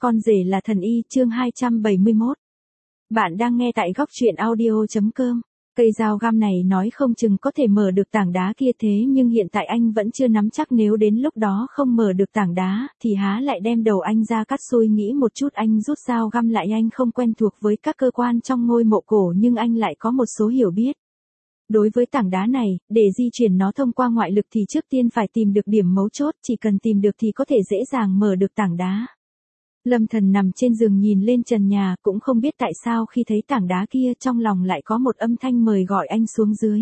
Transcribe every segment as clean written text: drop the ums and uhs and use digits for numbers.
Con rể là thần y, chương 271. Bạn đang nghe tại góc truyện audio.com. Cây dao găm này nói không chừng có thể mở được tảng đá kia, thế nhưng hiện tại anh vẫn chưa nắm chắc, nếu đến lúc đó không mở được tảng đá, thì há lại đem đầu anh ra cắt xôi. Nghĩ một chút anh rút dao găm lại. Anh không quen thuộc với các cơ quan trong ngôi mộ cổ, nhưng anh lại có một số hiểu biết. Đối với tảng đá này, để di chuyển nó thông qua ngoại lực thì trước tiên phải tìm được điểm mấu chốt, chỉ cần tìm được thì có thể dễ dàng mở được tảng đá. Lâm Thần nằm trên giường nhìn lên trần nhà, cũng không biết tại sao khi thấy tảng đá kia trong lòng lại có một âm thanh mời gọi anh xuống dưới.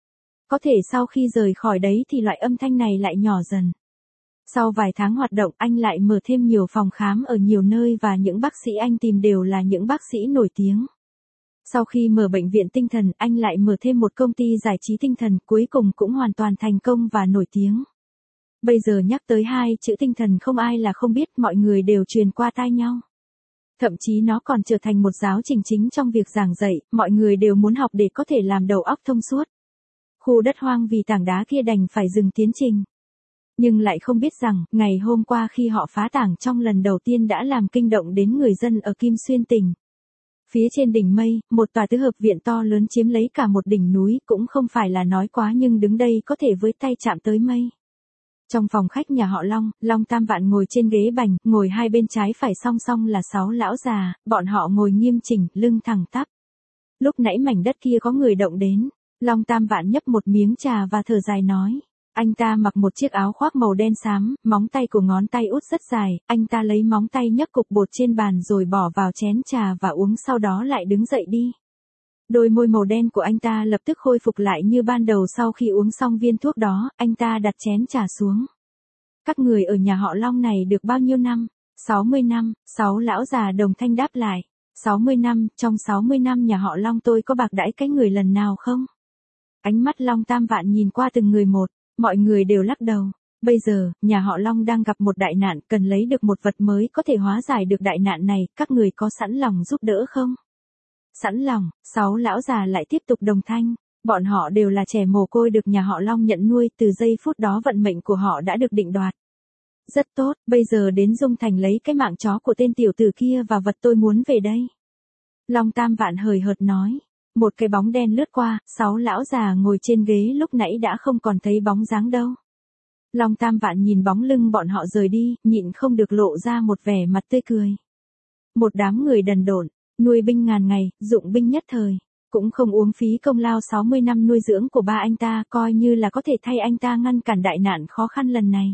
Có thể sau khi rời khỏi đấy thì loại âm thanh này lại nhỏ dần. Sau vài tháng hoạt động, anh lại mở thêm nhiều phòng khám ở nhiều nơi và những bác sĩ anh tìm đều là những bác sĩ nổi tiếng. Sau khi mở bệnh viện tinh thần, anh lại mở thêm một công ty giải trí tinh thần, cuối cùng cũng hoàn toàn thành công và nổi tiếng. Bây giờ nhắc tới hai chữ tinh thần không ai là không biết, mọi người đều truyền qua tai nhau. Thậm chí nó còn trở thành một giáo trình chính trong việc giảng dạy, mọi người đều muốn học để có thể làm đầu óc thông suốt. Khu đất hoang vì tảng đá kia đành phải dừng tiến trình. Nhưng lại không biết rằng, ngày hôm qua khi họ phá tảng trong lần đầu tiên đã làm kinh động đến người dân ở Kim Xuyên tỉnh. Phía trên đỉnh mây, một tòa tứ hợp viện to lớn chiếm lấy cả một đỉnh núi, cũng không phải là nói quá nhưng đứng đây có thể với tay chạm tới mây. Trong phòng khách nhà họ Long, Long Tam Vạn ngồi trên ghế bành, ngồi hai bên trái phải song song là 6 lão già, bọn họ ngồi nghiêm chỉnh, lưng thẳng tắp. Lúc nãy mảnh đất kia có người động đến, Long Tam Vạn nhấp một miếng trà và thở dài nói. Anh ta mặc một chiếc áo khoác màu đen xám, móng tay của ngón tay út rất dài, anh ta lấy móng tay nhấc cục bột trên bàn rồi bỏ vào chén trà và uống, sau đó lại đứng dậy đi. Đôi môi màu đen của anh ta lập tức khôi phục lại như ban đầu. Sau khi uống xong viên thuốc đó, anh ta đặt chén trà xuống. Các người ở nhà họ Long này được bao nhiêu năm? 60 năm, 6 lão già đồng thanh đáp lại. 60 năm, trong 60 năm nhà họ Long tôi có bạc đãi cái người lần nào không? Ánh mắt Long Tam Vạn nhìn qua từng người một, mọi người đều lắc đầu. Bây giờ, nhà họ Long đang gặp một đại nạn, cần lấy được một vật mới có thể hóa giải được đại nạn này, các người có sẵn lòng giúp đỡ không? Sẵn lòng, 6 lão già lại tiếp tục đồng thanh, bọn họ đều là trẻ mồ côi được nhà họ Long nhận nuôi, từ giây phút đó vận mệnh của họ đã được định đoạt. Rất tốt, bây giờ đến Dung Thành lấy cái mạng chó của tên tiểu tử kia và vật tôi muốn về đây. Long Tam Vạn hời hợt nói, một cái bóng đen lướt qua, 6 lão già ngồi trên ghế lúc nãy đã không còn thấy bóng dáng đâu. Long Tam Vạn nhìn bóng lưng bọn họ rời đi, nhịn không được lộ ra một vẻ mặt tươi cười. Một đám người đần độn. Nuôi binh ngàn ngày, dụng binh nhất thời, cũng không uống phí công lao 60 năm nuôi dưỡng của ba anh ta, coi như là có thể thay anh ta ngăn cản đại nạn khó khăn lần này.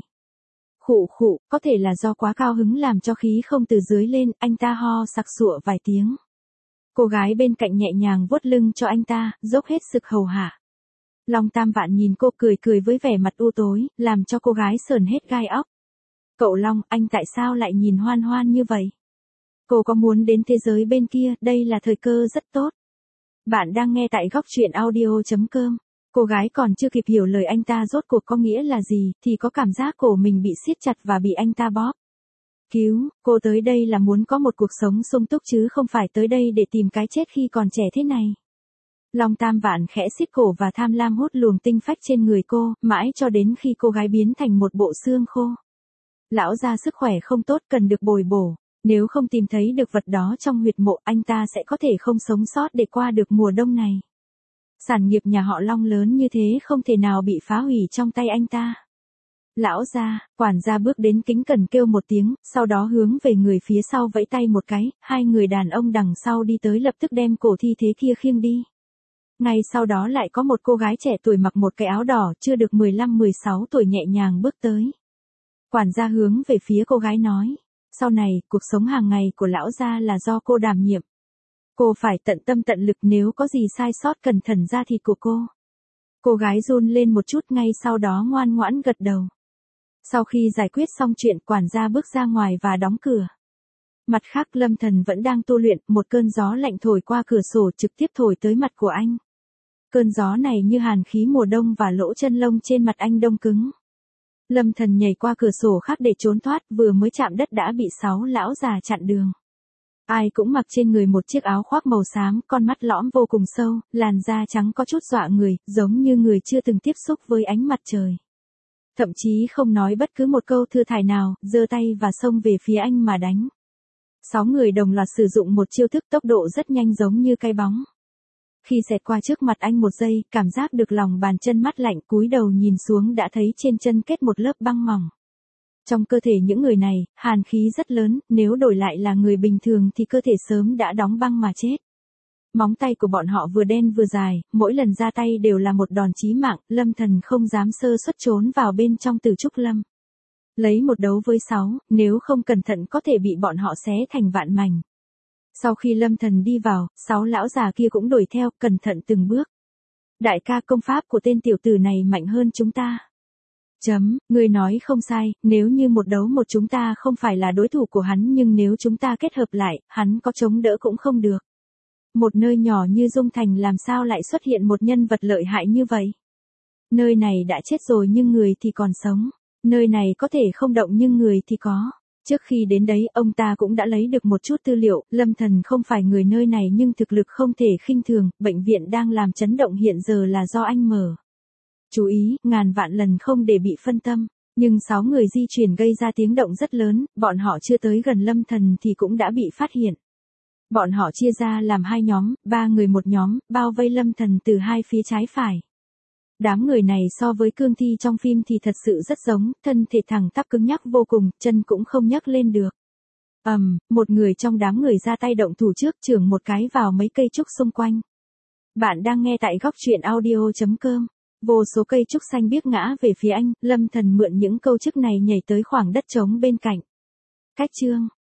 Khụ khụ, có thể là do quá cao hứng làm cho khí không từ dưới lên, anh ta ho sặc sụa vài tiếng. Cô gái bên cạnh nhẹ nhàng vuốt lưng cho anh ta, dốc hết sức hầu hạ. Long Tam Vạn nhìn cô cười cười với vẻ mặt u tối, làm cho cô gái sởn hết gai óc. Cậu Long, anh tại sao lại nhìn hoan hoan như vậy? Cô có muốn đến thế giới bên kia, đây là thời cơ rất tốt. Bạn đang nghe tại góc truyện audio.com. Cô gái còn chưa kịp hiểu lời anh ta rốt cuộc có nghĩa là gì, thì có cảm giác cổ mình bị siết chặt và bị anh ta bóp. Cứu, cô tới đây là muốn có một cuộc sống sung túc chứ không phải tới đây để tìm cái chết khi còn trẻ thế này. Long Tam Vạn khẽ siết cổ và tham lam hút luồng tinh phách trên người cô, mãi cho đến khi cô gái biến thành một bộ xương khô. Lão gia sức khỏe không tốt, cần được bồi bổ. Nếu không tìm thấy được vật đó trong huyệt mộ, anh ta sẽ có thể không sống sót để qua được mùa đông này. Sản nghiệp nhà họ Long lớn như thế không thể nào bị phá hủy trong tay anh ta. Lão gia, quản gia bước đến kính cẩn kêu một tiếng, sau đó hướng về người phía sau vẫy tay một cái, hai người đàn ông đằng sau đi tới lập tức đem cổ thi thế kia khiêng đi. Ngay sau đó lại có một cô gái trẻ tuổi mặc một cái áo đỏ, chưa được 15-16 tuổi nhẹ nhàng bước tới. Quản gia hướng về phía cô gái nói. Sau này, cuộc sống hàng ngày của lão gia là do cô đảm nhiệm. Cô phải tận tâm tận lực, nếu có gì sai sót cần thần da thịt của cô. Cô gái run lên một chút, ngay sau đó ngoan ngoãn gật đầu. Sau khi giải quyết xong chuyện, quản gia bước ra ngoài và đóng cửa. Mặt khác Lâm Thần vẫn đang tu luyện, một cơn gió lạnh thổi qua cửa sổ trực tiếp thổi tới mặt của anh. Cơn gió này như hàn khí mùa đông và lỗ chân lông trên mặt anh đông cứng. Lâm Thần nhảy qua cửa sổ khác để trốn thoát, vừa mới chạm đất đã bị 6 lão già chặn đường. Ai cũng mặc trên người một chiếc áo khoác màu xám, con mắt lõm vô cùng sâu, làn da trắng có chút dọa người, giống như người chưa từng tiếp xúc với ánh mặt trời. Thậm chí không nói bất cứ một câu thư thải nào, giơ tay và xông về phía anh mà đánh. 6 người đồng loạt sử dụng một chiêu thức tốc độ rất nhanh giống như cái bóng. Khi xẹt qua trước mặt anh một giây, cảm giác được lòng bàn chân mát lạnh, cúi đầu nhìn xuống đã thấy trên chân kết một lớp băng mỏng. Trong cơ thể những người này, hàn khí rất lớn, nếu đổi lại là người bình thường thì cơ thể sớm đã đóng băng mà chết. Móng tay của bọn họ vừa đen vừa dài, mỗi lần ra tay đều là một đòn chí mạng, Lâm Thần không dám sơ suất trốn vào bên trong Từ Trúc Lâm. Lấy một đấu với 6, nếu không cẩn thận có thể bị bọn họ xé thành vạn mảnh. Sau khi Lâm Thần đi vào, 6 lão già kia cũng đuổi theo, cẩn thận từng bước. Đại ca, công pháp của tên tiểu tử này mạnh hơn chúng ta. Người nói không sai, nếu như một đấu một chúng ta không phải là đối thủ của hắn, nhưng nếu chúng ta kết hợp lại, hắn có chống đỡ cũng không được. Một nơi nhỏ như Dung Thành làm sao lại xuất hiện một nhân vật lợi hại như vậy? Nơi này đã chết rồi nhưng người thì còn sống. Nơi này có thể không động nhưng người thì có. Trước khi đến đấy, ông ta cũng đã lấy được một chút tư liệu, Lâm Thần không phải người nơi này nhưng thực lực không thể khinh thường, bệnh viện đang làm chấn động hiện giờ là do anh mở. Chú ý, ngàn vạn lần không để bị phân tâm. Nhưng 6 người di chuyển gây ra tiếng động rất lớn, bọn họ chưa tới gần Lâm Thần thì cũng đã bị phát hiện. Bọn họ chia ra làm 2 nhóm, 3 người một nhóm, bao vây Lâm Thần từ 2 phía trái phải. Đám người này so với cương thi trong phim thì thật sự rất giống, thân thể thẳng tắp cứng nhắc vô cùng, chân cũng không nhấc lên được. Một người trong đám người ra tay động thủ trước, chưởng một cái vào mấy cây trúc xung quanh. Bạn đang nghe tại góc truyện audio.com. Vô số cây trúc xanh biếc ngã về phía anh, Lâm Thần mượn những câu chức này nhảy tới khoảng đất trống bên cạnh. Cách chương